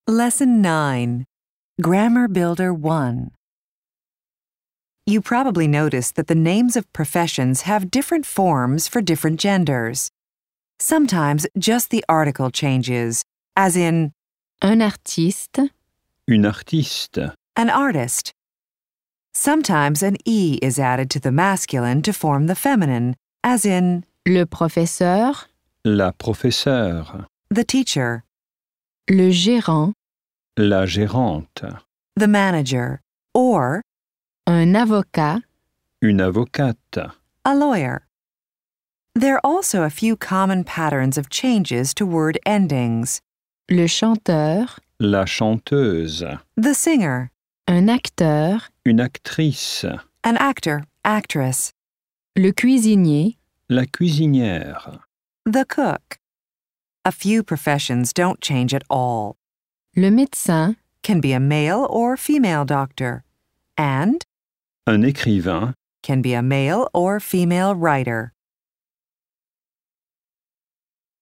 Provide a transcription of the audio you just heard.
Lesson 9, Grammar Builder 1. You probably noticed that the names of professions have different forms for different genders. Sometimes just the article changes, as in un artiste, une artiste, an artist. Sometimes an E is added to the masculine to form the feminine, as in le professeur, la professeure, the teacher, le gérant, la gérante, the manager, or un avocat, une avocate, a lawyer. There are also a few common patterns of changes to word endings. le chanteur, la chanteuse, The singer, un acteur, une actrice, an actor, actress, le cuisinier, la cuisinière, the cook. A few professions don't change at all. le médecin, Can be a male or female doctor, and un écrivain, can be a male or female writer.